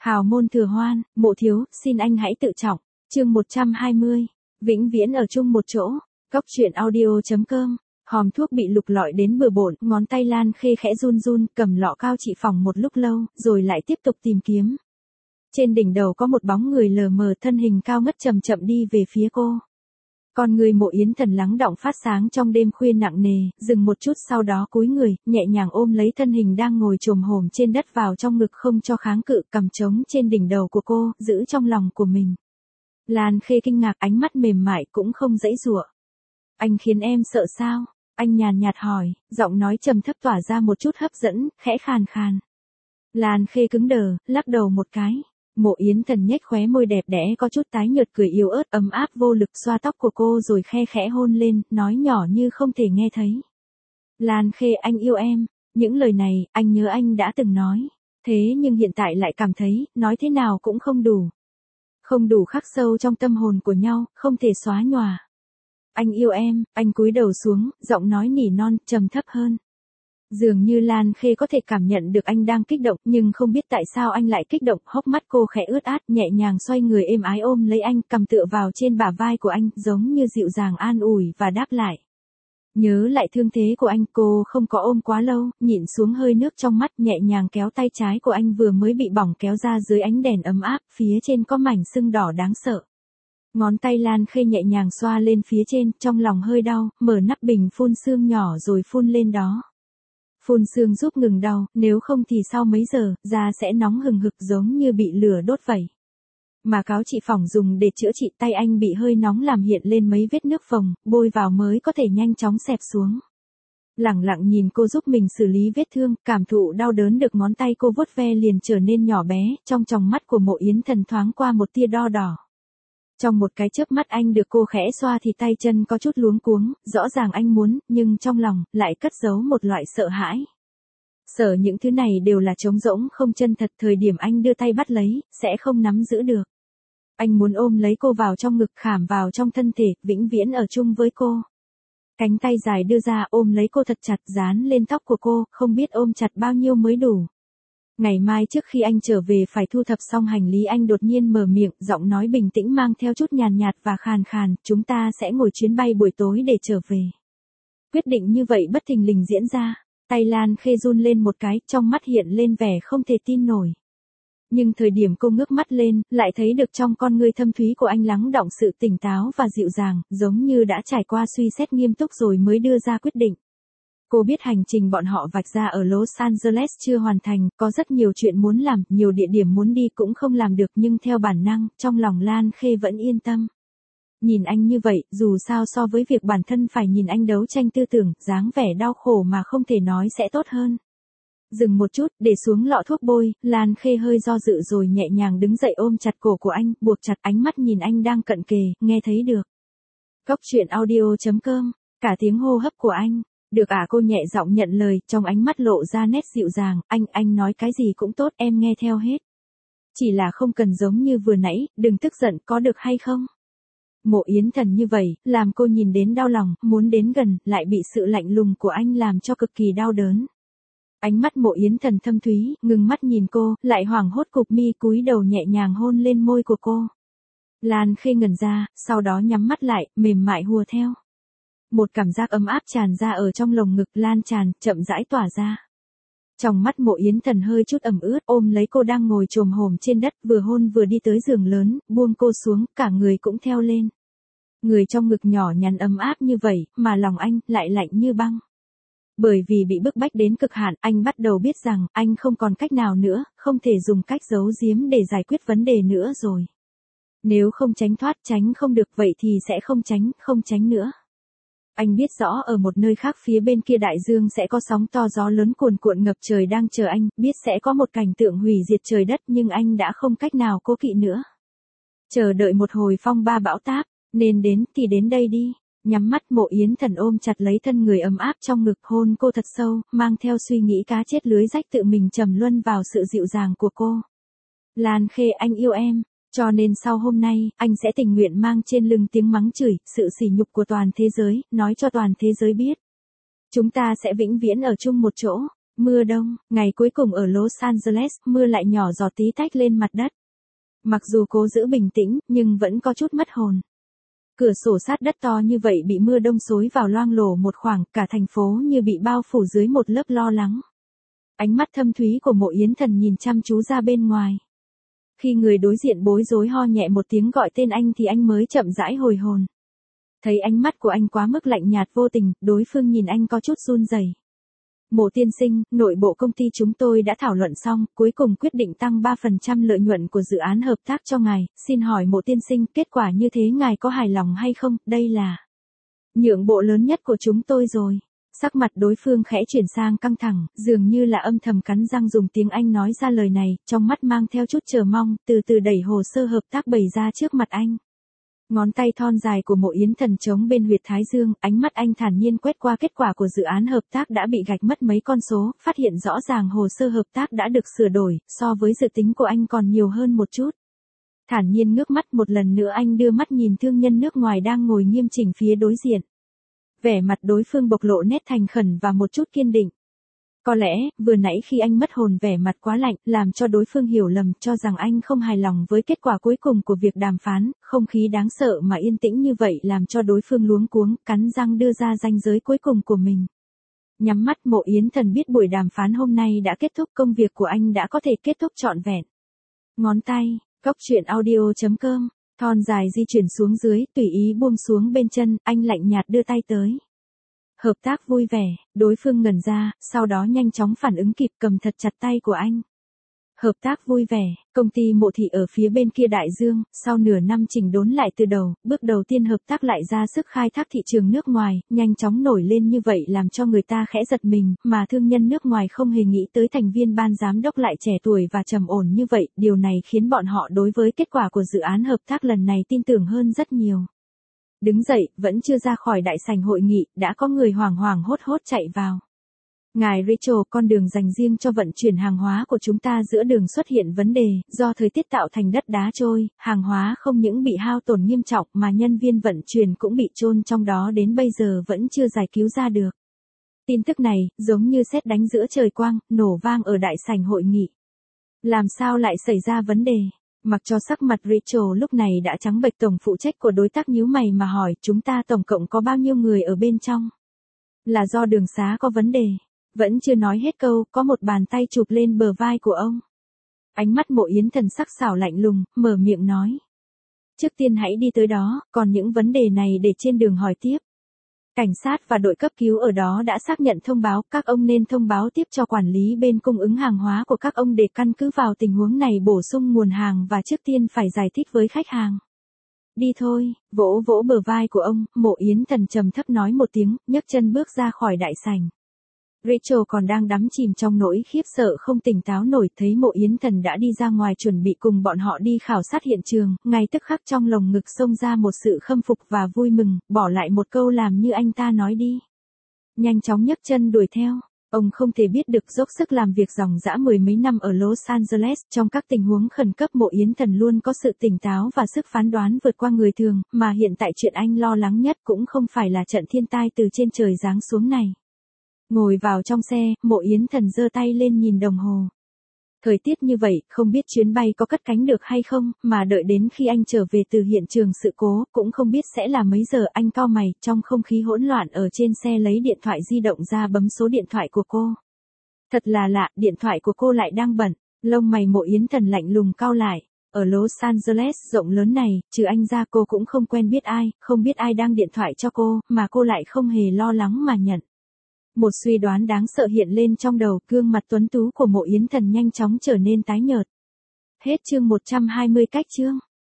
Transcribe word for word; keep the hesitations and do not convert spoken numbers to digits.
Hào môn thừa hoan, Mộ thiếu, xin anh hãy tự trọng. Chương một trăm hai mươi. Vĩnh viễn ở chung một chỗ. Góc truyện audio.com. Hòm thuốc bị lục lọi đến bừa bộn, ngón tay Lan Khê khẽ run run, cầm lọ cao trị phòng một lúc lâu, rồi lại tiếp tục tìm kiếm. Trên đỉnh đầu có một bóng người lờ mờ, thân hình cao ngất chậm chậm đi về phía cô. Con người Mộ Yến Thần lắng đọng phát sáng trong đêm khuya nặng nề, dừng một chút sau đó cúi người, nhẹ nhàng ôm lấy thân hình đang ngồi chồm hổm trên đất vào trong ngực không cho kháng cự, cầm trống trên đỉnh đầu của cô, giữ trong lòng của mình. Lan Khê kinh ngạc, ánh mắt mềm mại cũng không dãy dụa. Anh khiến em sợ sao? Anh nhàn nhạt hỏi, giọng nói trầm thấp tỏa ra một chút hấp dẫn, khẽ khàn khàn. Lan Khê cứng đờ, lắc đầu một cái. Mộ Yến Thần nhếch khóe môi đẹp đẽ có chút tái nhợt, cười yếu ớt ấm áp vô lực xoa tóc của cô rồi khe khẽ hôn lên, nói nhỏ như không thể nghe thấy. Lan Khê, anh yêu em. Những lời này, anh nhớ anh đã từng nói. Thế nhưng hiện tại lại cảm thấy, nói thế nào cũng không đủ. Không đủ khắc sâu trong tâm hồn của nhau, không thể xóa nhòa. Anh yêu em, anh cúi đầu xuống, giọng nói nỉ non, trầm thấp hơn. Dường như Lan Khê có thể cảm nhận được anh đang kích động, nhưng không biết tại sao anh lại kích động, hốc mắt cô khẽ ướt át, nhẹ nhàng xoay người êm ái ôm lấy anh, cầm tựa vào trên bả vai của anh, giống như dịu dàng an ủi và đáp lại. Nhớ lại thương thế của anh, cô không có ôm quá lâu, nhịn xuống hơi nước trong mắt, nhẹ nhàng kéo tay trái của anh vừa mới bị bỏng kéo ra dưới ánh đèn ấm áp, phía trên có mảnh sưng đỏ đáng sợ. Ngón tay Lan Khê nhẹ nhàng xoa lên phía trên, trong lòng hơi đau, mở nắp bình phun sương nhỏ rồi phun lên đó. Phun sương giúp ngừng đau, nếu không thì sau mấy giờ, da sẽ nóng hừng hực giống như bị lửa đốt vậy. Mà cáo trị phỏng dùng để chữa trị, tay anh bị hơi nóng làm hiện lên mấy vết nước phồng, bôi vào mới có thể nhanh chóng xẹp xuống. Lặng lặng nhìn cô giúp mình xử lý vết thương, cảm thụ đau đớn được ngón tay cô vuốt ve liền trở nên nhỏ bé, trong tròng mắt của Mộ Yến Thần thoáng qua một tia đo đỏ. Trong một cái chớp mắt anh được cô khẽ xoa thì tay chân có chút luống cuống, rõ ràng anh muốn, nhưng trong lòng, lại cất giấu một loại sợ hãi. Sợ những thứ này đều là trống rỗng không chân thật, thời điểm anh đưa tay bắt lấy, sẽ không nắm giữ được. Anh muốn ôm lấy cô vào trong ngực, khảm vào trong thân thể, vĩnh viễn ở chung với cô. Cánh tay dài đưa ra ôm lấy cô thật chặt, dán lên tóc của cô, không biết ôm chặt bao nhiêu mới đủ. Ngày mai trước khi anh trở về phải thu thập xong hành lý, anh đột nhiên mở miệng, giọng nói bình tĩnh mang theo chút nhàn nhạt và khàn khàn, chúng ta sẽ ngồi chuyến bay buổi tối để trở về. Quyết định như vậy bất thình lình diễn ra, tay Lan Khê run lên một cái, trong mắt hiện lên vẻ không thể tin nổi. Nhưng thời điểm cô ngước mắt lên, lại thấy được trong con ngươi thâm thúy của anh lắng đọng sự tỉnh táo và dịu dàng, giống như đã trải qua suy xét nghiêm túc rồi mới đưa ra quyết định. Cô biết hành trình bọn họ vạch ra ở Los Angeles chưa hoàn thành, có rất nhiều chuyện muốn làm, nhiều địa điểm muốn đi cũng không làm được, nhưng theo bản năng, trong lòng Lan Khê vẫn yên tâm. Nhìn anh như vậy, dù sao so với việc bản thân phải nhìn anh đấu tranh tư tưởng, dáng vẻ đau khổ mà không thể nói sẽ tốt hơn. Dừng một chút, để xuống lọ thuốc bôi, Lan Khê hơi do dự rồi nhẹ nhàng đứng dậy ôm chặt cổ của anh, buộc chặt ánh mắt nhìn anh đang cận kề, nghe thấy được. Góc truyện audio.com, cả tiếng hô hấp của anh. Được à, cô nhẹ giọng nhận lời, trong ánh mắt lộ ra nét dịu dàng, anh, anh nói cái gì cũng tốt, em nghe theo hết. Chỉ là không cần giống như vừa nãy, đừng tức giận, có được hay không? Mộ Yến Thần như vậy, làm cô nhìn đến đau lòng, muốn đến gần, lại bị sự lạnh lùng của anh làm cho cực kỳ đau đớn. Ánh mắt Mộ Yến Thần thâm thúy, ngừng mắt nhìn cô, lại hoảng hốt cụp mi cúi đầu nhẹ nhàng hôn lên môi của cô. Lan Khê ngẩn ra, sau đó nhắm mắt lại, mềm mại hùa theo. Một cảm giác ấm áp tràn ra ở trong lồng ngực, lan tràn, chậm rãi tỏa ra. Trong mắt Mộ Yến Thần hơi chút ẩm ướt, ôm lấy cô đang ngồi chồm hổm trên đất, vừa hôn vừa đi tới giường lớn, buông cô xuống, cả người cũng theo lên. Người trong ngực nhỏ nhắn ấm áp như vậy, mà lòng anh lại lạnh như băng. Bởi vì bị bức bách đến cực hạn, anh bắt đầu biết rằng, anh không còn cách nào nữa, không thể dùng cách giấu giếm để giải quyết vấn đề nữa rồi. Nếu không tránh thoát, tránh không được vậy thì sẽ không tránh, không tránh nữa. Anh biết rõ ở một nơi khác phía bên kia đại dương sẽ có sóng to gió lớn cuồn cuộn ngập trời đang chờ anh, biết sẽ có một cảnh tượng hủy diệt trời đất, nhưng anh đã không cách nào cố kỵ nữa. Chờ đợi một hồi phong ba bão táp, nên đến thì đến đây đi. Nhắm mắt, Mộ Yến Thần ôm chặt lấy thân người ấm áp trong ngực, hôn cô thật sâu, mang theo suy nghĩ cá chết lưới rách tự mình trầm luân vào sự dịu dàng của cô. Lan Khê, anh yêu em. Cho nên sau hôm nay, anh sẽ tình nguyện mang trên lưng tiếng mắng chửi, sự sỉ nhục của toàn thế giới, nói cho toàn thế giới biết. Chúng ta sẽ vĩnh viễn ở chung một chỗ. Mưa đông, ngày cuối cùng ở Los Angeles, mưa lại nhỏ giọt tí tách lên mặt đất. Mặc dù cố giữ bình tĩnh, nhưng vẫn có chút mất hồn. Cửa sổ sát đất to như vậy bị mưa đông xối vào loang lổ một khoảng, cả thành phố như bị bao phủ dưới một lớp lo lắng. Ánh mắt thâm thúy của Mộ Yến Thần nhìn chăm chú ra bên ngoài. Khi người đối diện bối rối ho nhẹ một tiếng gọi tên anh thì anh mới chậm rãi hồi hồn. Thấy ánh mắt của anh quá mức lạnh nhạt vô tình, đối phương nhìn anh có chút run rẩy. Mộ tiên sinh, nội bộ công ty chúng tôi đã thảo luận xong, cuối cùng quyết định tăng ba phần trăm lợi nhuận của dự án hợp tác cho ngài, xin hỏi mộ tiên sinh, kết quả như thế ngài có hài lòng hay không, đây là nhượng bộ lớn nhất của chúng tôi rồi. Sắc mặt đối phương khẽ chuyển sang căng thẳng, dường như là âm thầm cắn răng dùng tiếng Anh nói ra lời này, trong mắt mang theo chút chờ mong, từ từ đẩy hồ sơ hợp tác bày ra trước mặt anh. Ngón tay thon dài của Mộ Yến Thần chống bên huyệt thái dương, ánh mắt anh thản nhiên quét qua kết quả của dự án hợp tác đã bị gạch mất mấy con số, phát hiện rõ ràng hồ sơ hợp tác đã được sửa đổi, so với dự tính của anh còn nhiều hơn một chút. Thản nhiên ngước mắt một lần nữa anh đưa mắt nhìn thương nhân nước ngoài đang ngồi nghiêm chỉnh phía đối diện. Vẻ mặt đối phương bộc lộ nét thành khẩn và một chút kiên định. Có lẽ, vừa nãy khi anh mất hồn vẻ mặt quá lạnh, làm cho đối phương hiểu lầm, cho rằng anh không hài lòng với kết quả cuối cùng của việc đàm phán, không khí đáng sợ mà yên tĩnh như vậy làm cho đối phương luống cuống, cắn răng đưa ra ranh giới cuối cùng của mình. Nhắm mắt Mộ Yến Thần biết buổi đàm phán hôm nay đã kết thúc, công việc của anh đã có thể kết thúc trọn vẹn. Ngón tay, góc truyện audio chấm com, thon dài di chuyển xuống dưới, tùy ý buông xuống bên chân, anh lạnh nhạt đưa tay tới. Hợp tác vui vẻ, đối phương ngẩn ra, sau đó nhanh chóng phản ứng kịp cầm thật chặt tay của anh. Hợp tác vui vẻ, công ty Mộ Thị ở phía bên kia đại dương, sau nửa năm chỉnh đốn lại từ đầu, bước đầu tiên hợp tác lại ra sức khai thác thị trường nước ngoài, nhanh chóng nổi lên như vậy làm cho người ta khẽ giật mình, mà thương nhân nước ngoài không hề nghĩ tới thành viên ban giám đốc lại trẻ tuổi và trầm ổn như vậy, điều này khiến bọn họ đối với kết quả của dự án hợp tác lần này tin tưởng hơn rất nhiều. Đứng dậy, vẫn chưa ra khỏi đại sảnh hội nghị, đã có người hoảng hoảng hốt hốt chạy vào. Ngài Rachel, con đường dành riêng cho vận chuyển hàng hóa của chúng ta giữa đường xuất hiện vấn đề, do thời tiết tạo thành đất đá trôi, hàng hóa không những bị hao tổn nghiêm trọng mà nhân viên vận chuyển cũng bị chôn trong đó đến bây giờ vẫn chưa giải cứu ra được. Tin tức này, giống như sét đánh giữa trời quang, nổ vang ở đại sảnh hội nghị. Làm sao lại xảy ra vấn đề? Mặc cho sắc mặt Rachel lúc này đã trắng bệch, tổng phụ trách của đối tác nhíu mày mà hỏi, chúng ta tổng cộng có bao nhiêu người ở bên trong? Là do đường xá có vấn đề. Vẫn chưa nói hết câu, có một bàn tay chụp lên bờ vai của ông. Ánh mắt Mộ Yến Thần sắc sảo lạnh lùng, mở miệng nói. Trước tiên hãy đi tới đó, còn những vấn đề này để trên đường hỏi tiếp. Cảnh sát và đội cấp cứu ở đó đã xác nhận thông báo, các ông nên thông báo tiếp cho quản lý bên cung ứng hàng hóa của các ông để căn cứ vào tình huống này bổ sung nguồn hàng và trước tiên phải giải thích với khách hàng. Đi thôi, vỗ vỗ bờ vai của ông, Mộ Yến Thần trầm thấp nói một tiếng, nhấc chân bước ra khỏi đại sảnh. Rachel còn đang đắm chìm trong nỗi khiếp sợ không tỉnh táo nổi, thấy Mộ Yến Thần đã đi ra ngoài chuẩn bị cùng bọn họ đi khảo sát hiện trường, ngay tức khắc trong lồng ngực xông ra một sự khâm phục và vui mừng, bỏ lại một câu làm như anh ta nói đi. Nhanh chóng nhấc chân đuổi theo. Ông không thể biết được dốc sức làm việc dòng dã mười mấy năm ở Los Angeles, trong các tình huống khẩn cấp Mộ Yến Thần luôn có sự tỉnh táo và sức phán đoán vượt qua người thường, mà hiện tại chuyện anh lo lắng nhất cũng không phải là trận thiên tai từ trên trời giáng xuống này. Ngồi vào trong xe, Mộ Yến Thần giơ tay lên nhìn đồng hồ. Thời tiết như vậy, không biết chuyến bay có cất cánh được hay không, mà đợi đến khi anh trở về từ hiện trường sự cố, cũng không biết sẽ là mấy giờ. Anh cau mày, trong không khí hỗn loạn ở trên xe lấy điện thoại di động ra bấm số điện thoại của cô. Thật là lạ, điện thoại của cô lại đang bận. Lông mày Mộ Yến Thần lạnh lùng cau lại. Ở Los Angeles rộng lớn này, trừ anh ra cô cũng không quen biết ai, không biết ai đang điện thoại cho cô, mà cô lại không hề lo lắng mà nhận. Một suy đoán đáng sợ hiện lên trong đầu, gương mặt tuấn tú của Mộ Yến Thần nhanh chóng trở nên tái nhợt. Hết chương một trăm hai mươi cách chương.